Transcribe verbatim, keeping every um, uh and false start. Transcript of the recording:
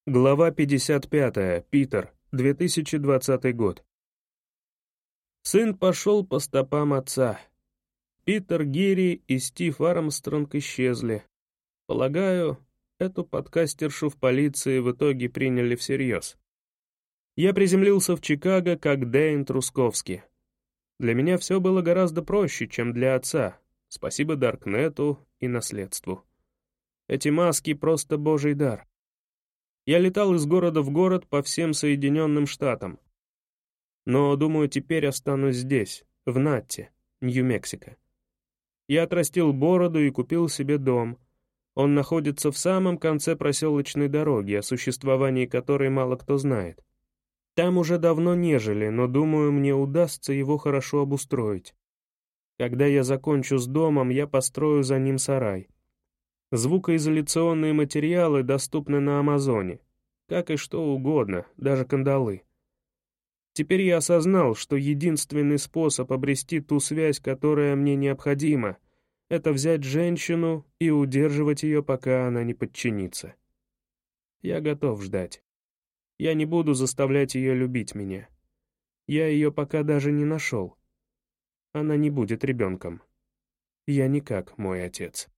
Глава пятьдесят пятая. Питер. две тысячи двадцатый год. Сын пошел по стопам отца. Питер Гири и Стив Армстронг исчезли. Полагаю, эту подкастершу в полиции в итоге приняли всерьез. Я приземлился в Чикаго как Дэйн Трусковский. Для меня все было гораздо проще, чем для отца. Спасибо Даркнету и наследству. Эти маски — просто божий дар. Я летал из города в город по всем Соединенным Штатам. Но, думаю, теперь останусь здесь, в Натте, Нью-Мексико. Я отрастил бороду и купил себе дом. Он находится в самом конце проселочной дороги, о существовании которой мало кто знает. Там уже давно не жили, но, думаю, мне удастся его хорошо обустроить. Когда я закончу с домом, я построю за ним сарай. Звукоизоляционные материалы доступны на Амазоне, как и что угодно, даже кандалы. Теперь я осознал, что единственный способ обрести ту связь, которая мне необходима, это взять женщину и удерживать ее, пока она не подчинится. Я готов ждать. Я не буду заставлять ее любить меня. Я ее пока даже не нашел. Она не будет ребенком. Я не как мой отец.